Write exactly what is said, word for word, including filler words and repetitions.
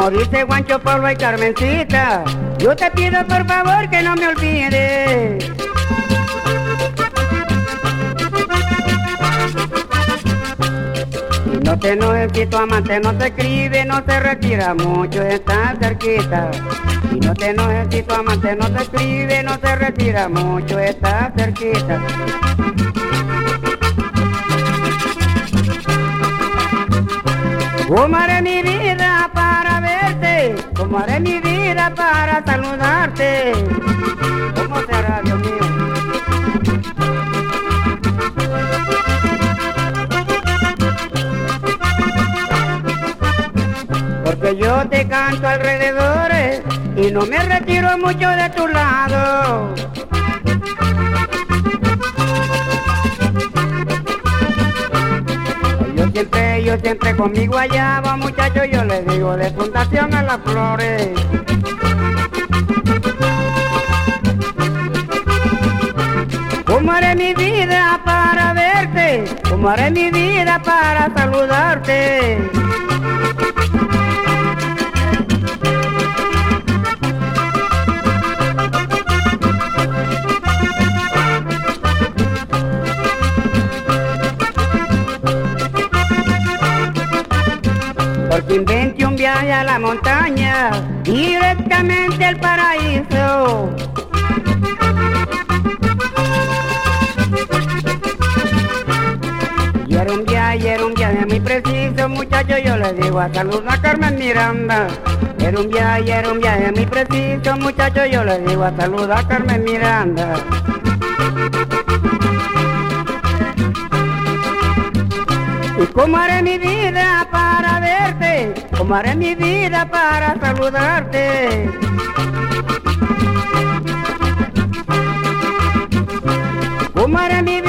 Como dice Juancho Pablo y Carmencita, yo te pido por favor que no me olvides. Y no te enojes si tu amante no te escribe, no se retira mucho, está cerquita. Y no te enojes si tu amante no te escribe, no se retira mucho, está cerquita. ¿Cómo haré mi vida para verte? ¿Cómo haré mi vida para saludarte? ¿Cómo será, Dios mío? Porque yo te canto alrededor y no me retiro mucho de tu lado. Yo siempre, yo siempre conmigo allá va, muchacho, yo le digo de Fundación a las Flores. ¿Cómo haré mi vida para verte? ¿Cómo haré mi vida para saludarte? Porque inventé un viaje a la montaña, directamente al paraíso. Y era un viaje, era un viaje muy preciso, muchacho, yo le digo a salud a Carmen Miranda. Era un viaje, era un viaje muy preciso, muchacho, yo le digo a salud a Carmen Miranda. ¿Y cómo haré mi vida para verte? ¿Cómo haré mi vida para saludarte? ¿Cómo haré mi